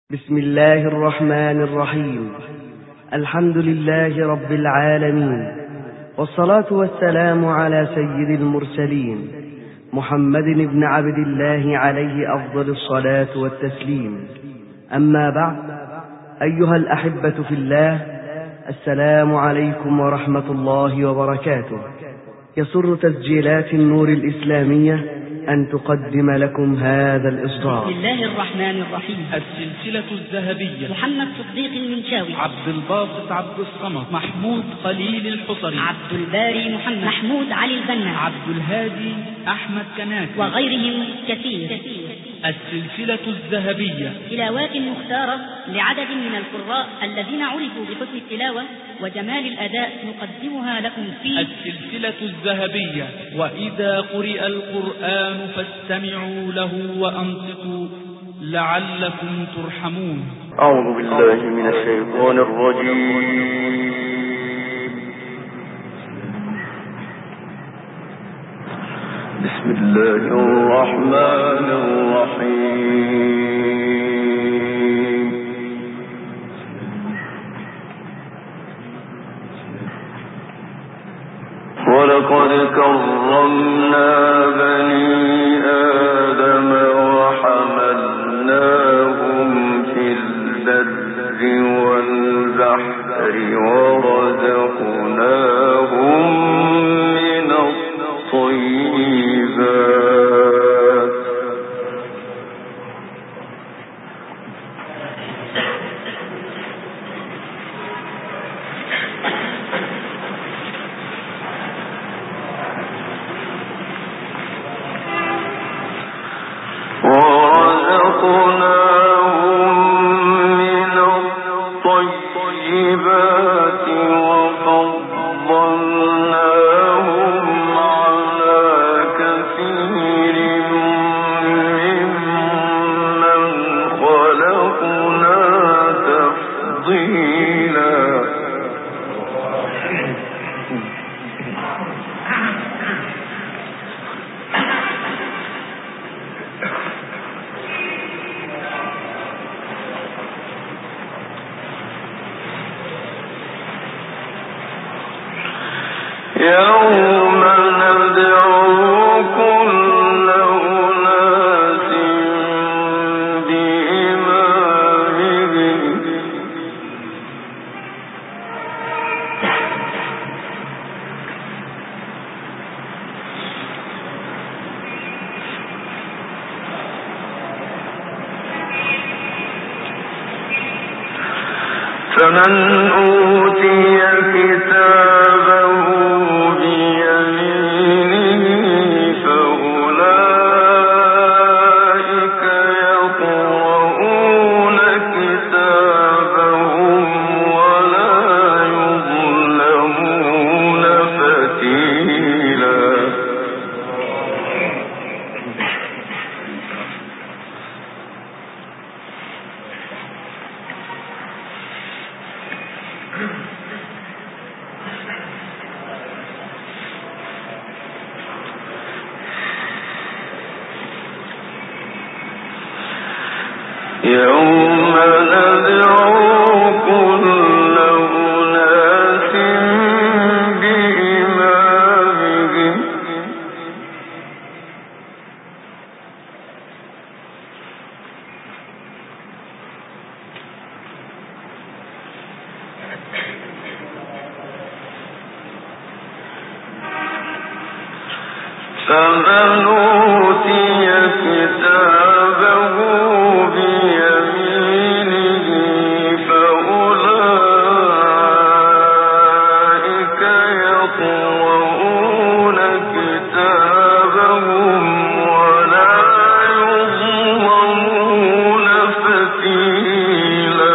بسم الله الرحمن الرحيم. الحمد لله رب العالمين، والصلاة والسلام على سيد المرسلين محمد بن عبد الله عليه أفضل الصلاة والتسليم. أما بعد، أيها الأحبة في الله، السلام عليكم ورحمة الله وبركاته. يسر تسجيلات النور الإسلامية أن تقدم لكم هذا الإصدار. بسم الله الرحمن الرحيم. السلسلة الذهبية. محمد صديق المنشاوي، عبد الباسط عبد الصمد، محمود خليل الحصري، عبد الباري محمد، محمود علي البنا، عبد الهادي أحمد كناكي، وغيرهم كثير. السلسلة الذهبية، تلاوات مختارة لعدد من القراء الذين عرفوا بحسن التلاوة وجمال الأداء نقدمها لكم في السلسلة الذهبية. وإذا قرئ القرآن فاستمعوا له وأنصتوا لعلكم ترحمون. أعوذ بالله من الشيطان الرجيم. بسم الله الرحمن الرحيم. ولقد كرمنا بني آدم وحملناهم في البر والبحر ورزقناهم من الطيبات وفضلناهم على كثير ممن خلقنا تفضيلا. يوم ندعو كل أناس بإمامهم فمن أوتي كتابه بيمينه فأولئك يقرؤون كتابهم ولا يظلمون فتيلا. يوم ندعو كل أناس بإمامهم فمن أوتي كتابه بيمينه فأولئك يقرؤون كتابهم ولا يظلمون فتيلا.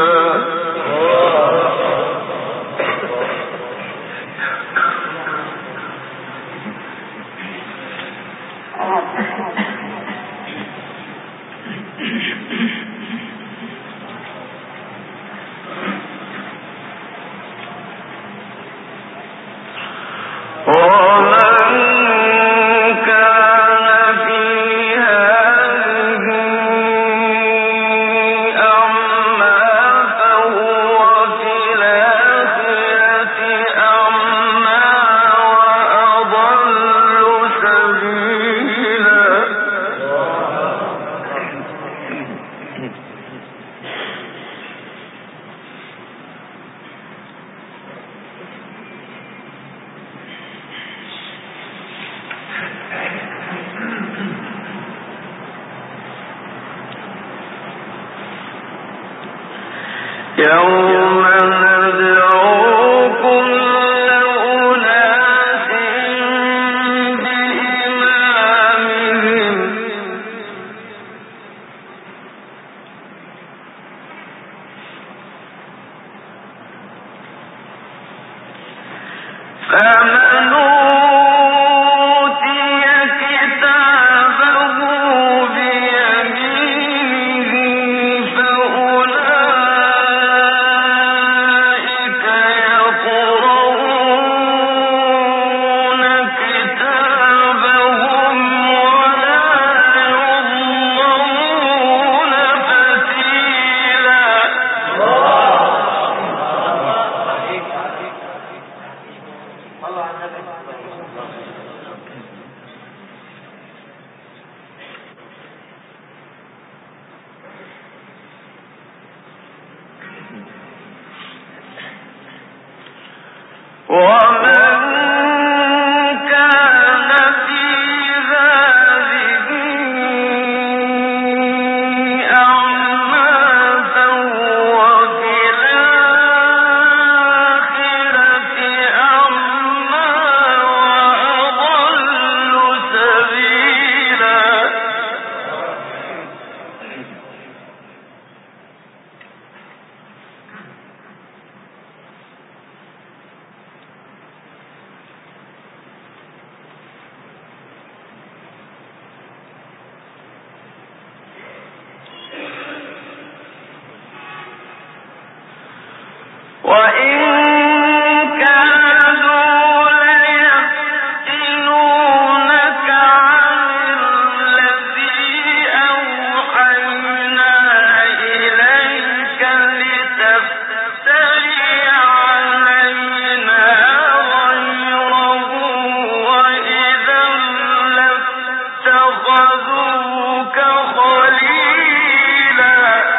يوم ندعو كل أناس بإمامهم فمن أوتي كتابه بيمينه فأولئك يقرؤون كتابهم ولا يظلمون فتيلا. ومن كان في هذه أعمى فهو في الآخرة أعمى وأضل سبيلا. وإن كادوا ليفتنونك عن الذي أوحينا إليك لتفتري علينا غيره وإذا لاتخذوك خليلا.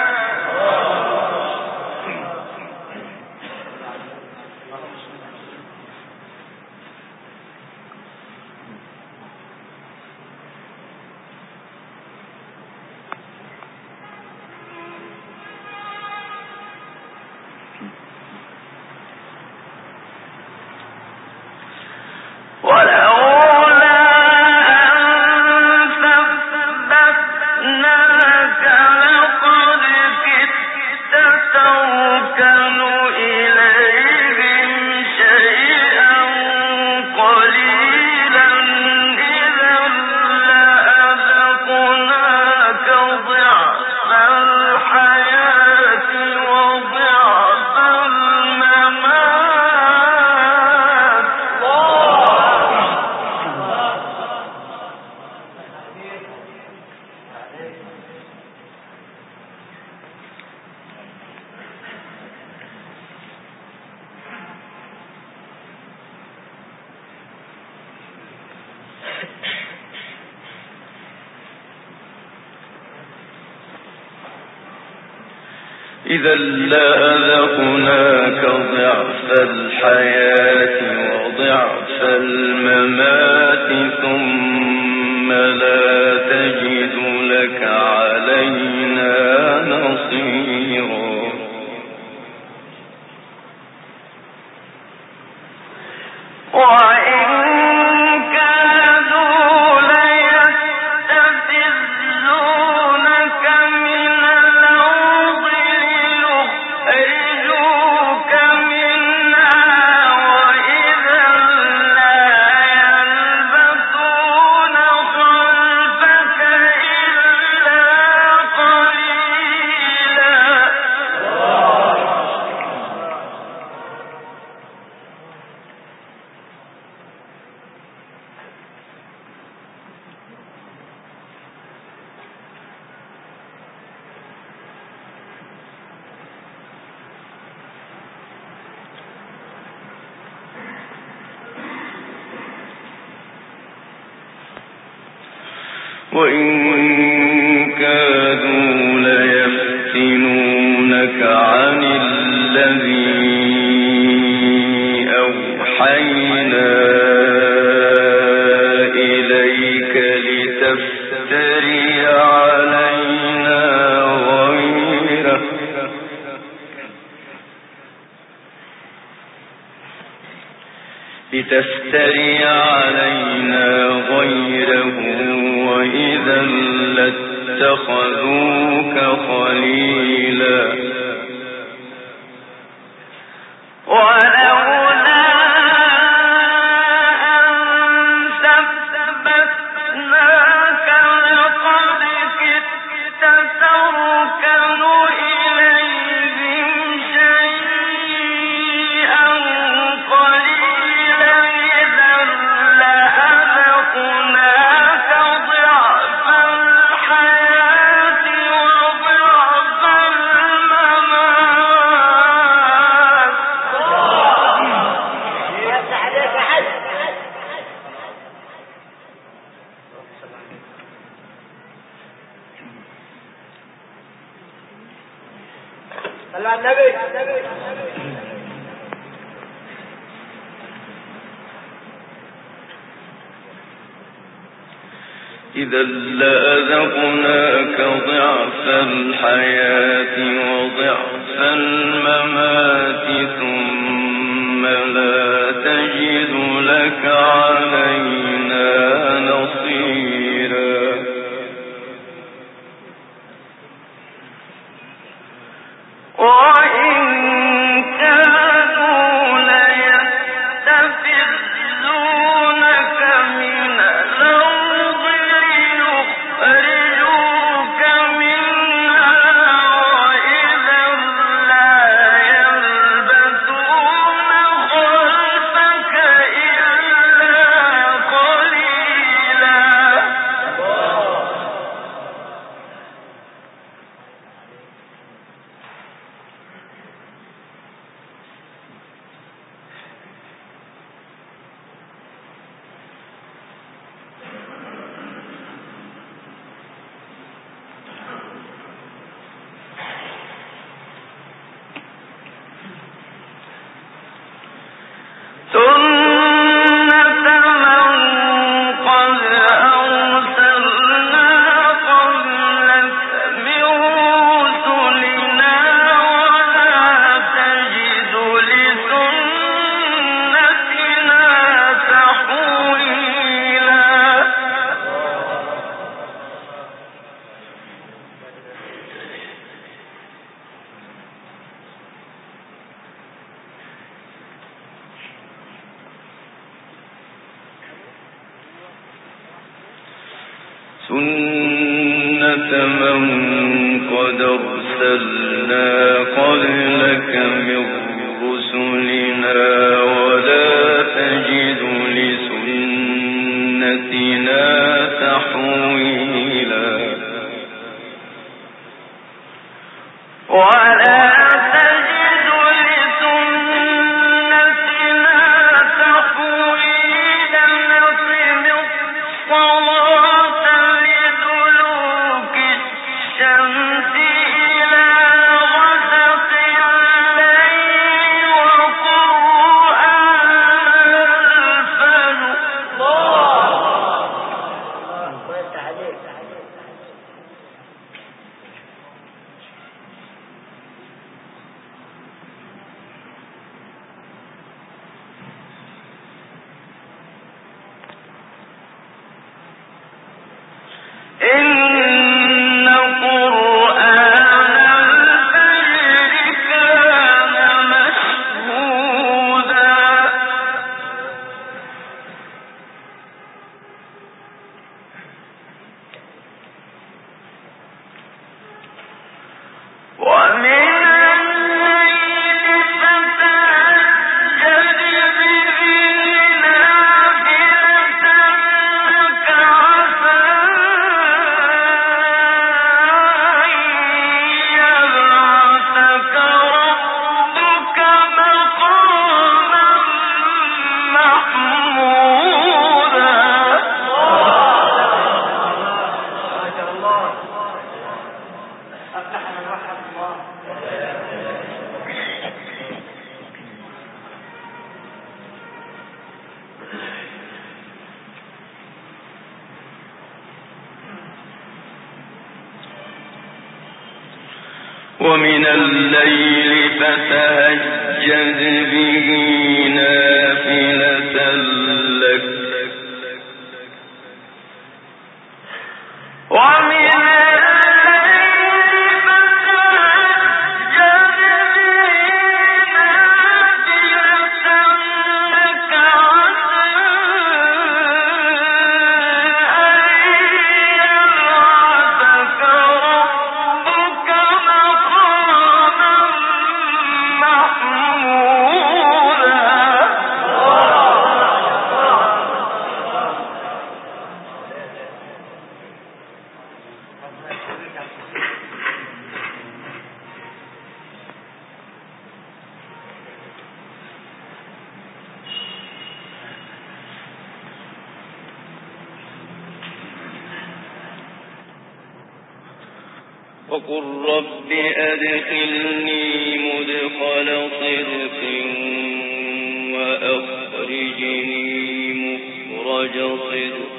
ولولا أن ثبتناك لقد كدت تركن إليهم شيئا قليلا إذا لأذقناك ضعف الحياة وضعف الممات. إذا لأذقناك ضعف الحياة وضعف الممات ثم لا تجد لك علينا نصيرا. وإن كادوا ليستفزونك من الأرض ليخرجوك منها وإذا لا يلبثون خلفك إلا قليلا. وإن كادوا ليفتنونك عن الذي أوحينا إليك لتفتري علينا غيره لتفتري علينا غيره وإذا لاتخذوك خليلا ولولا أن ثبتناك لقد كدت تركن إليهم شيئا قليلا إذا لأذقناك ضعف الحياة وضعف الممات صلى على النبي. إذا لأذقناك ضعف الحياة وضعف الممات ثم لا تجد لك علينا نصيرا وإن كانوا ليستفزونك من الأرض ليخرجوك منها وإذا لا يلبثون خلفك إلا قليلا سنة من قد أرسلنا قبلك من رسلنا ولا تجد لسنتنا تحويلا سنة من قد أرسلنا قبلك من رسلنا ولا تجد لسنتنا تحويلا ولا تجد لسنتنا تحويلا نقم الصلاة لدلوك الشمس إلى غسق الليل وقرآن الفجر إن قرآن الفجر كان مشهودا ومن الليل فتهجد به نافلة لك عسى أن يبعثك ربك مقاما محمودا ومن الليل فتهجد به نافلة لك ومن وقل رب أدخلني مدخل صدق وأخرجني مخرج صدق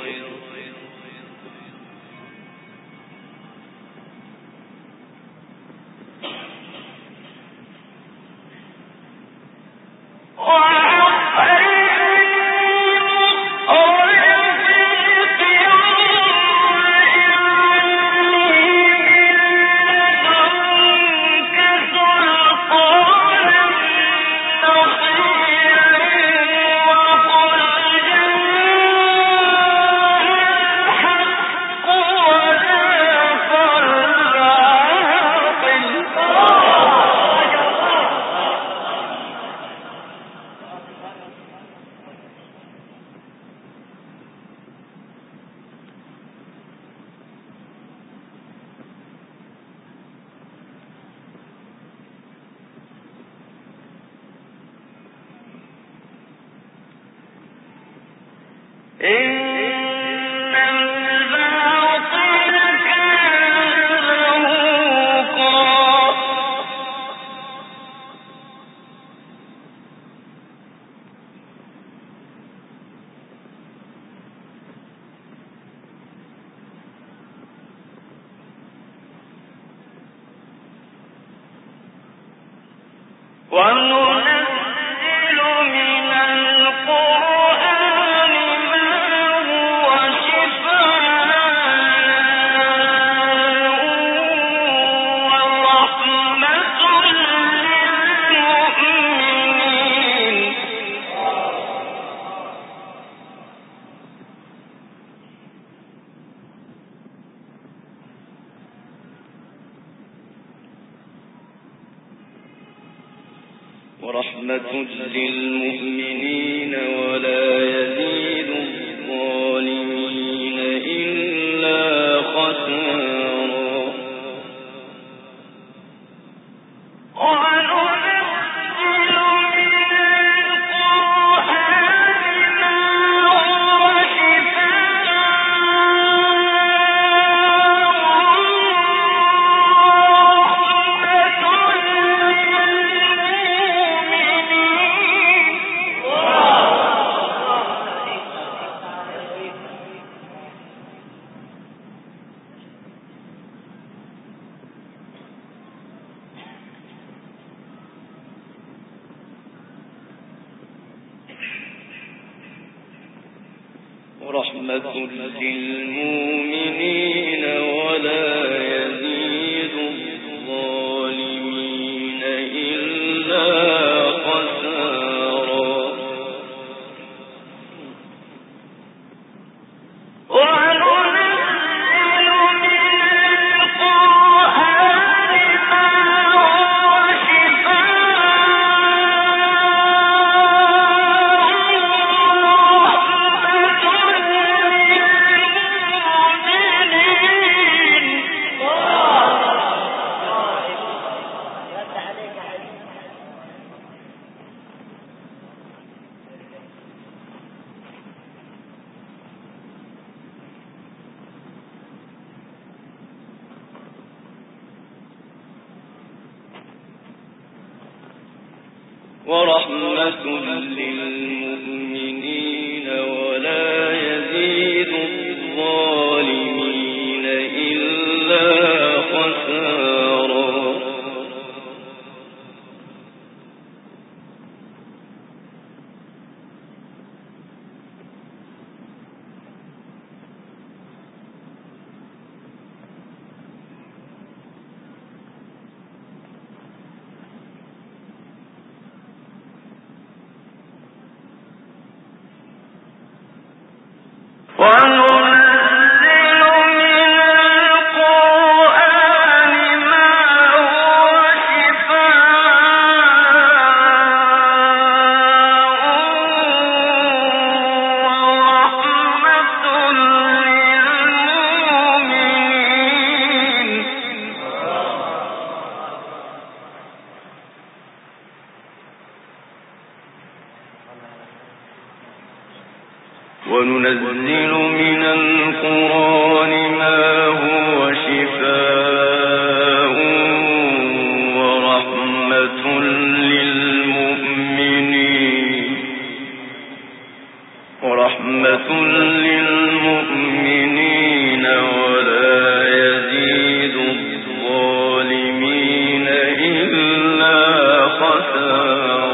وننزل من القرآن ما هو شفاء ورحمة للمؤمنين ورحمة للمؤمنين ولا يزيد الظالمين إلا خسارا وننزل من القرآن ما هو ورحمة للمؤمنين ولا يزيد الظالمين إلا خسارا وننزل من القرآن ما هو ورحمة للمؤمنين ولا يزيد الظالمين إلا خسارا وننزل من القرآن ما هو شفاء ورحمة للمؤمنين ولا يزيد الظالمين إلا خسارا.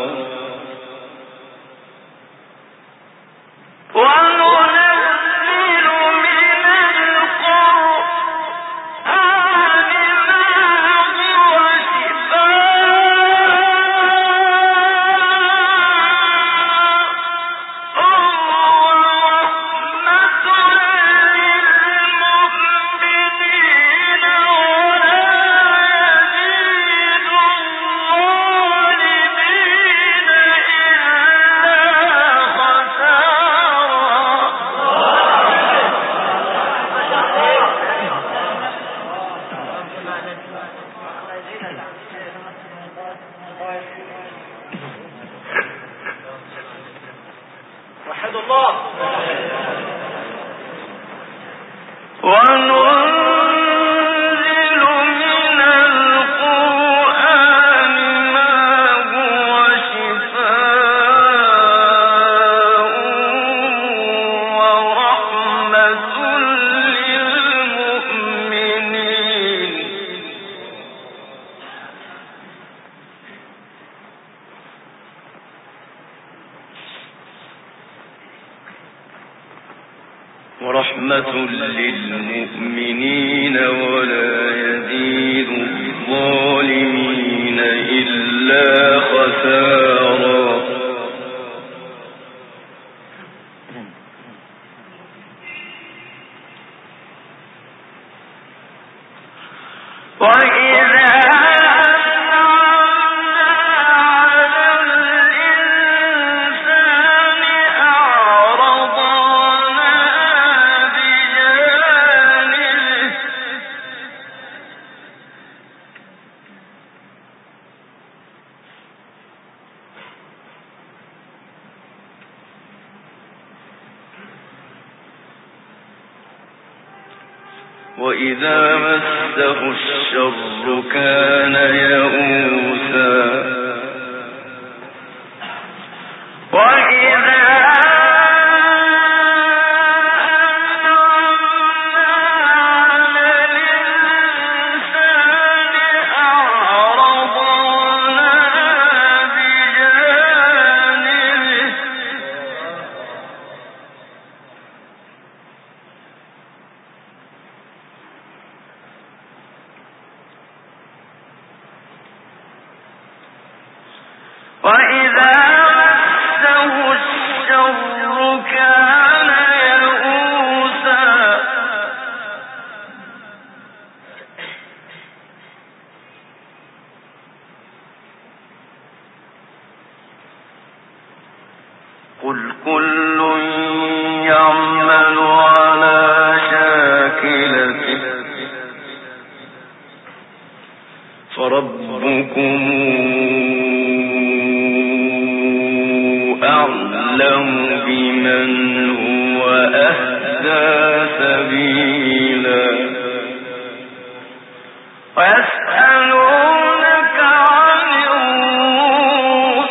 وحد الله. وننزل من القرآن ما هو شفاء ورحمة للمؤمنين ولا يزيد الظالمين إلا خسارا. وإذا مسه الشر كان يئوسا وإذا مسه الشر كان يئوسا قل كل يعمل على شاكلته فربكم أعلم بمن هو أهدى سبيلا. ويسألونك عن الروح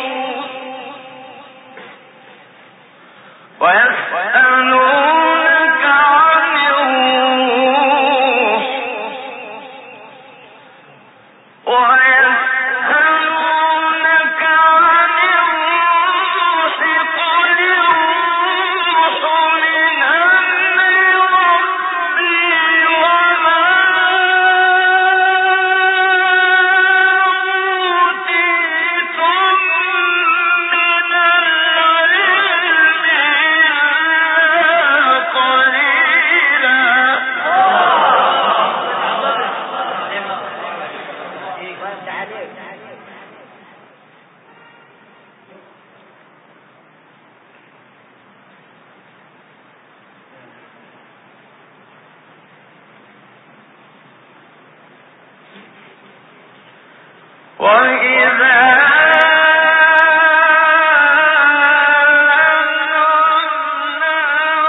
وإذا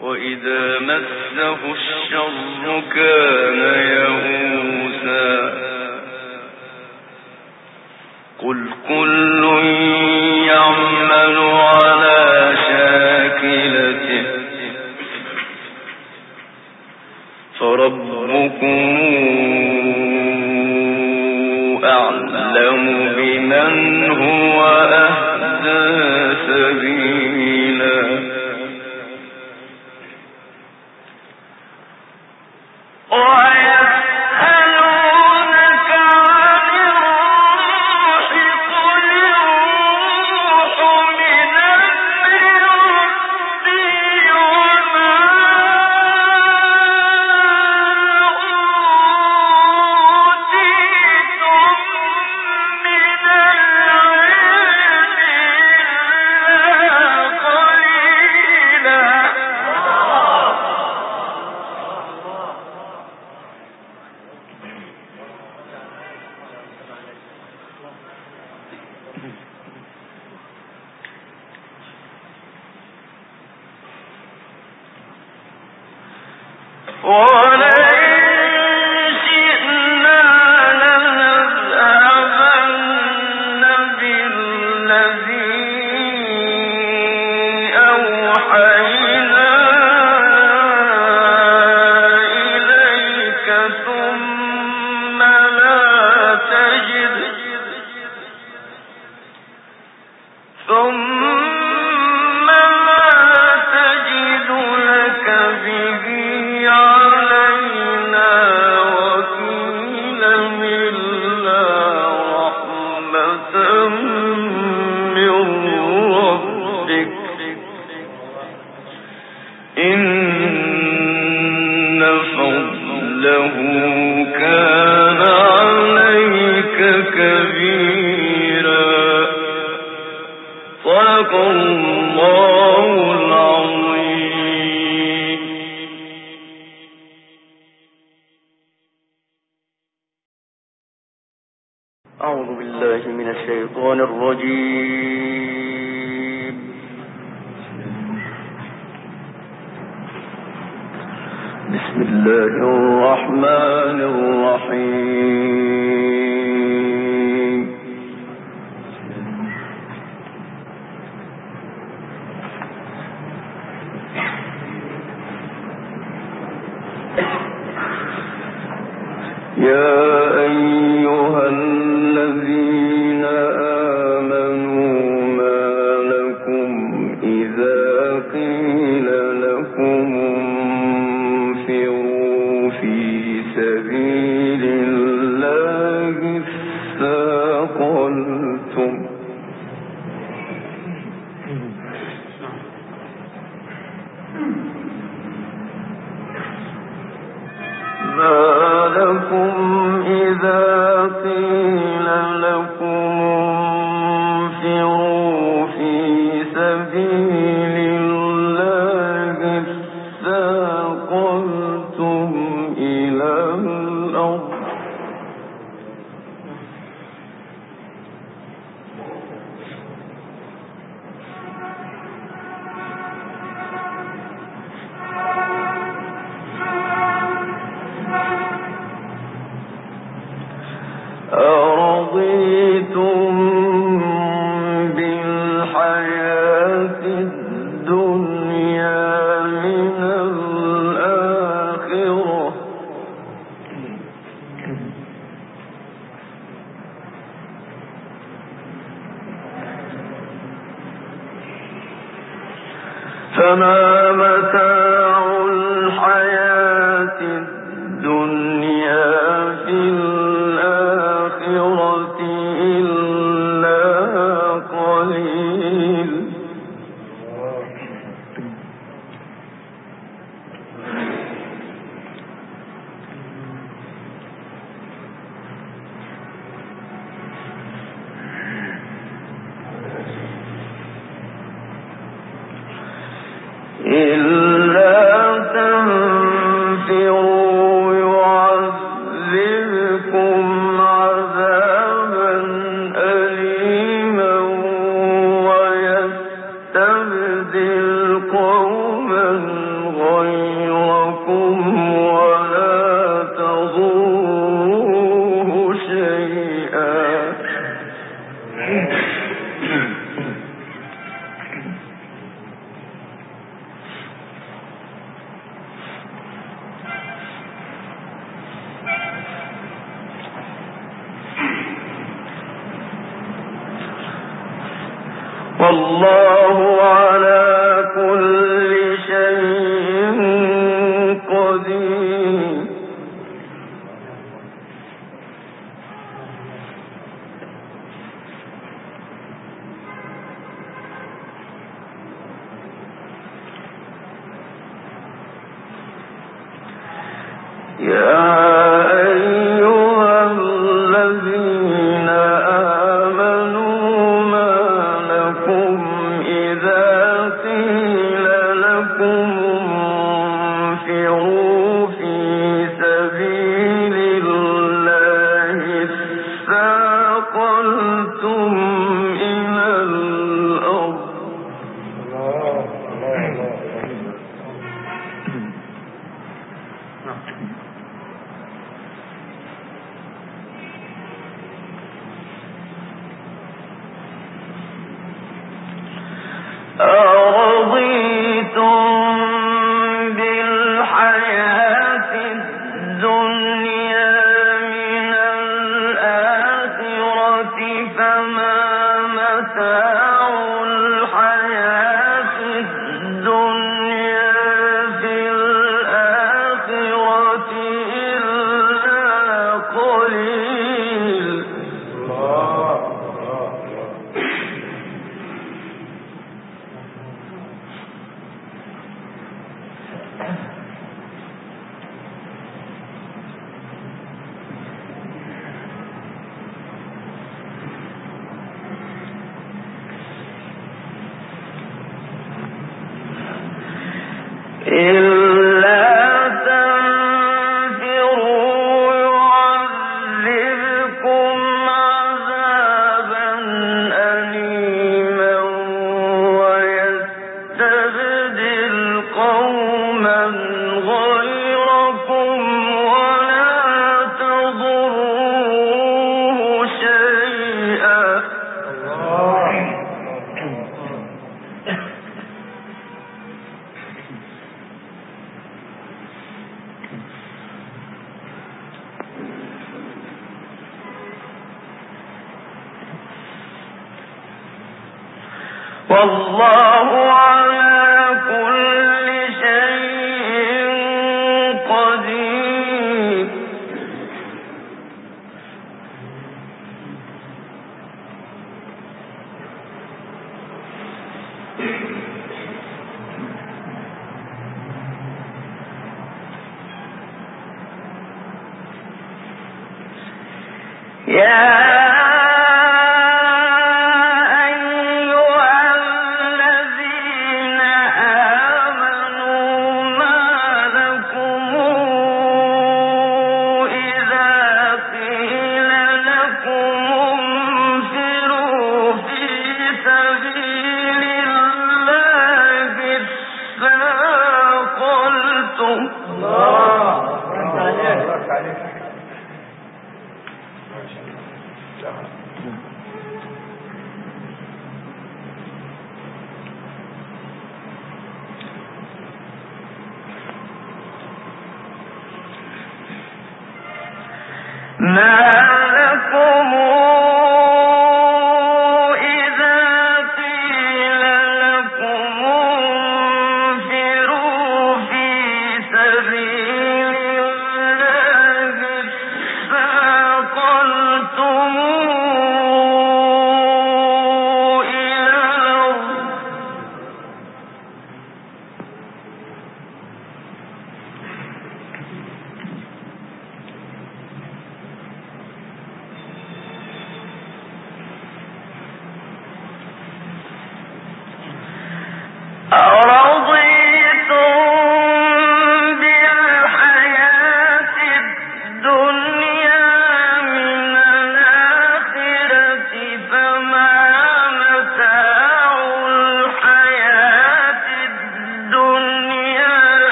وإذا مسه الشر كان يئوسا قل كل يعمل على شاكلته فربكم أعلم بمن هو أهدى سبيلا أعوذ بالله من الشيطان الرجيم. بسم الله الرحمن الرحيم. يا أيها الذين آمنوا ما لكم إذا قيل لكم انفروا في سبيل الله اثاقلتم إذا قيل لكم انفروا في سبيل الله اثاقلتم إلى الأرض أرضيتم بالحياة الدنيا من الآخرة فما متاع الحياة الدنيا في الآخرة إلا قليل والله على كل شيء قدير. والله على كل شيء قدير. ما لكم إذا قيل لكم انفروا في سبيل الله اثاقلتم إلى الأرض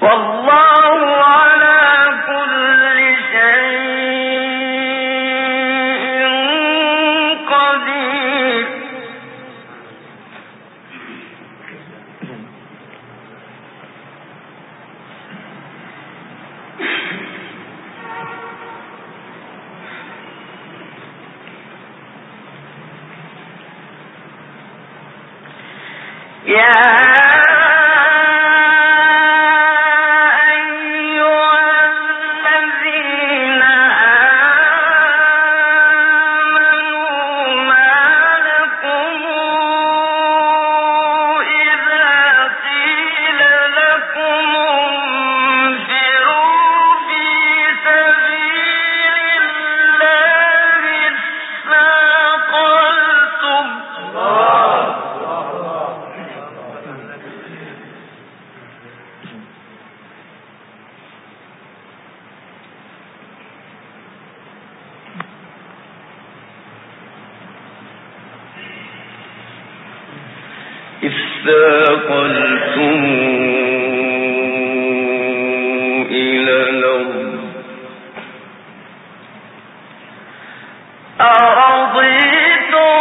والله على كل شيء قدير. اثاقلتم إلى الأرض أرضيتم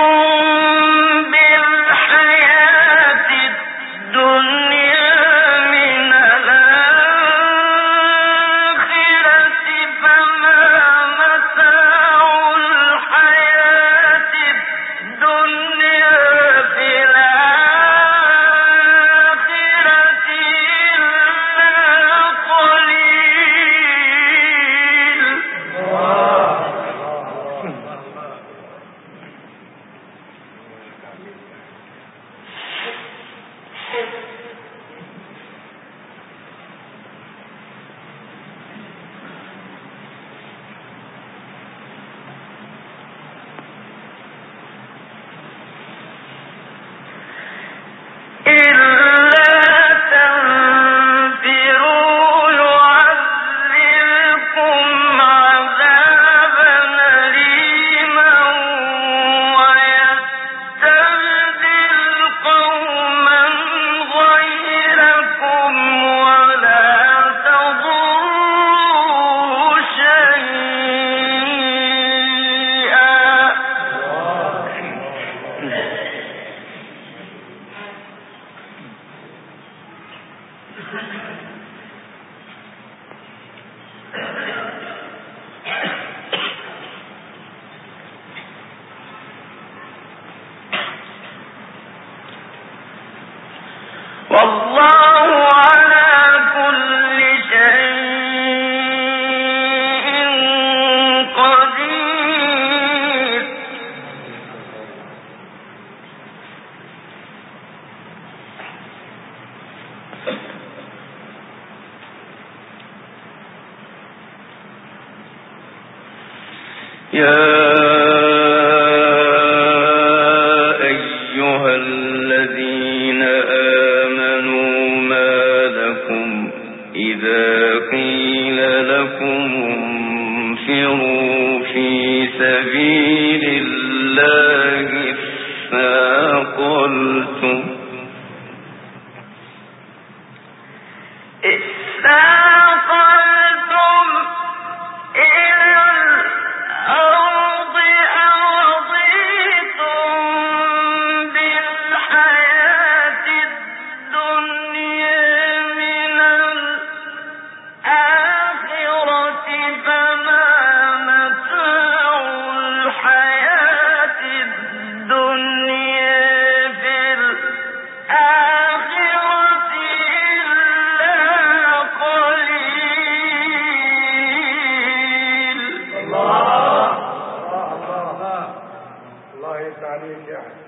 بالحياة الدنيا من الآخرة فما متاع الحياة الدنيا في الآخرة إلا قليل. والله على كل شيء قدير. يا أيها الذين آمنوا ما لكم إذا قيل لكم انفروا في سبيل الله اثاقلتم إلى الأرض أرضيتم بالحياة الدنيا من الآخرة فما متاع الحياة الدنيا في الآخرة إلا قليل. الله يفتح عليك يا أحمد.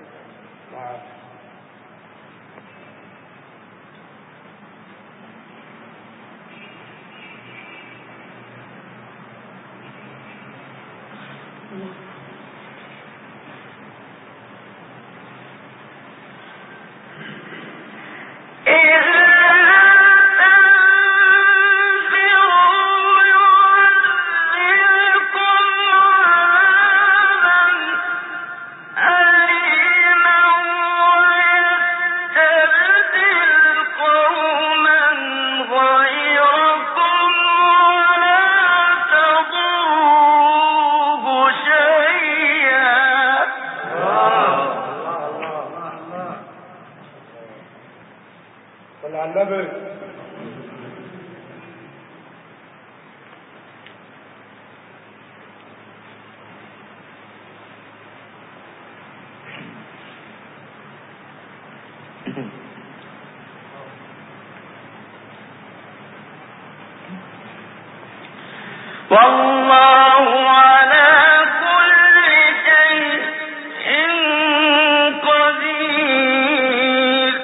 غير على النبي. والله على كل شيء قدير.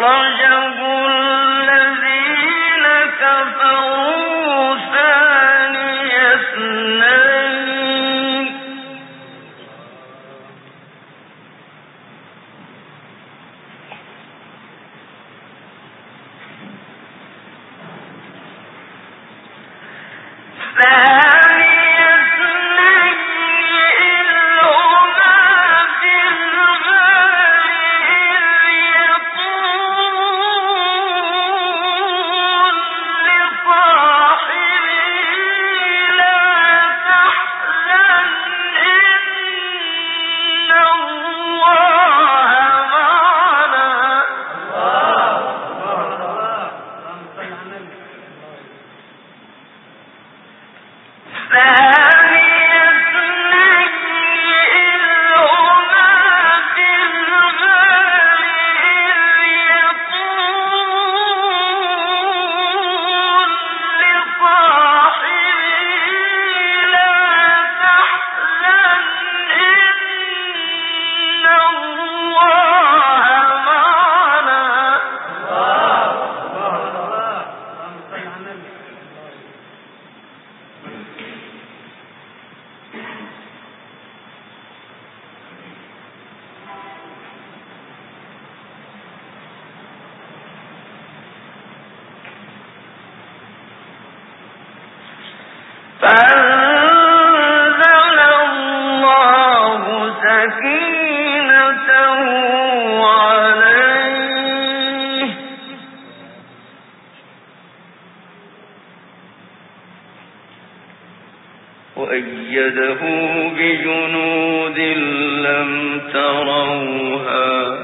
وأيده بجنود لم تروها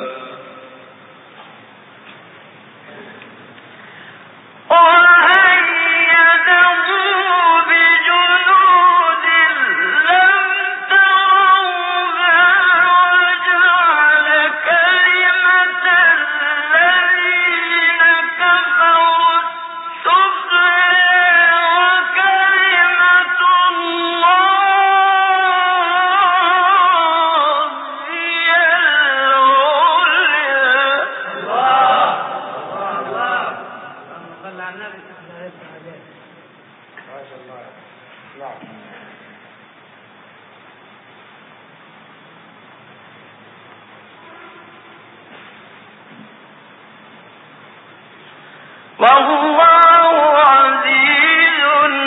والله عزيز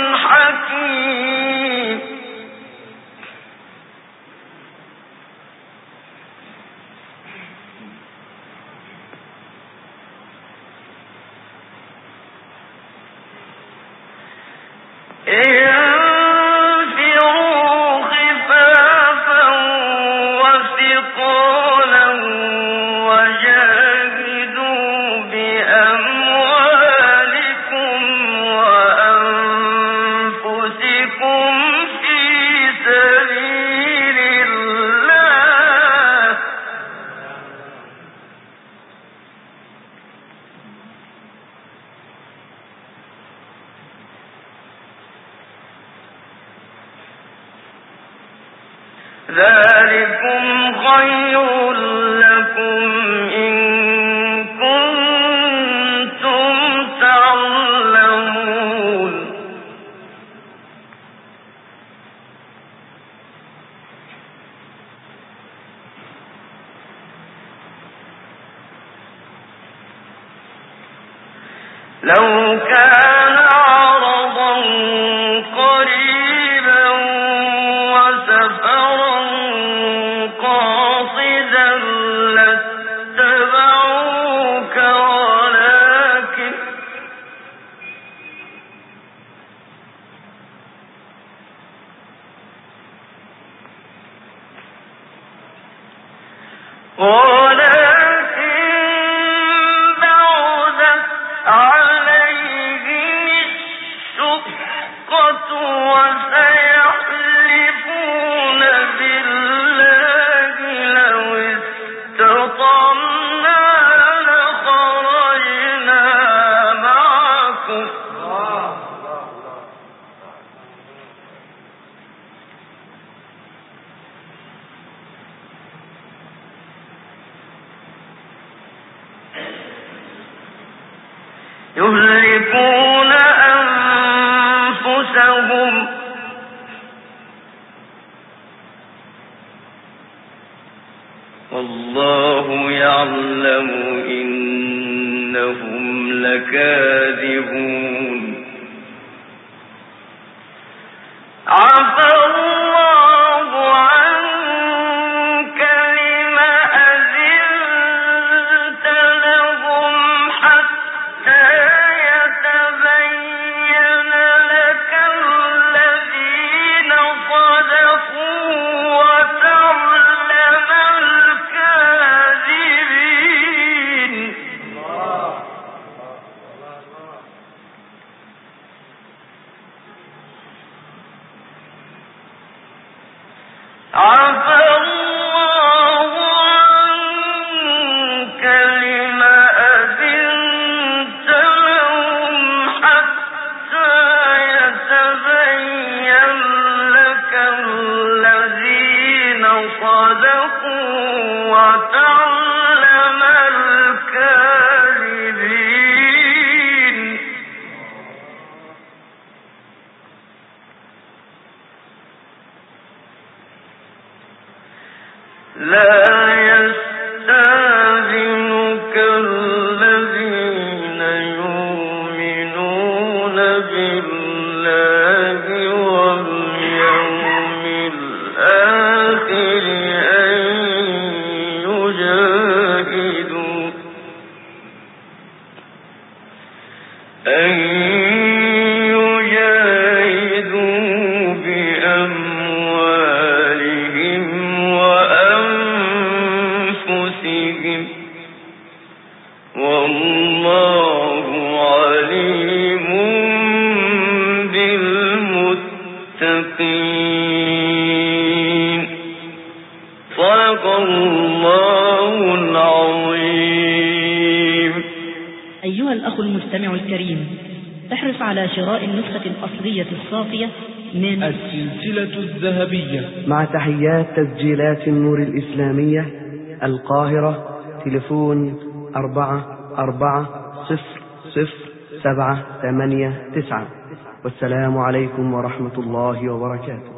حكيم. انفروا خفافا وثقالا وجاهدوا بأموالكم وأنفسكم في سبيل الله ذلكم خير لكم إن كنتم تعلمون. لو كان عرضا قريبا وسفرا قاصدا لاتبعوك ولكن بعدت عليهم الشقة وسيحلفون بالله لو استطعنا لخرجنا معكم يهلكون أنفسهم والله يعلم إنهم لكاذبون عفى الله عنك لما أذنت لهم حتى يتبين لك الذين صدقوا وتعلم الكاذبين عفى الله عنك لما أذنت لهم حتى يتبين لك الذين صدقوا وتعلم الكاذبين لا يستأذنك الذين يؤمنون بالله واليوم الآخر أن يجاهدوا بأموالهم وأنفسهم والله عليم بالمتقين صدق الله العظيم. أيها الأخ المستمع الكريم، احرص على شراء النسخة الأصلية الصافية من السلسلة الذهبية مع تحيات تسجيلات النور الإسلامية القاهرة، تليفون 44000789. والسلام عليكم ورحمة الله وبركاته.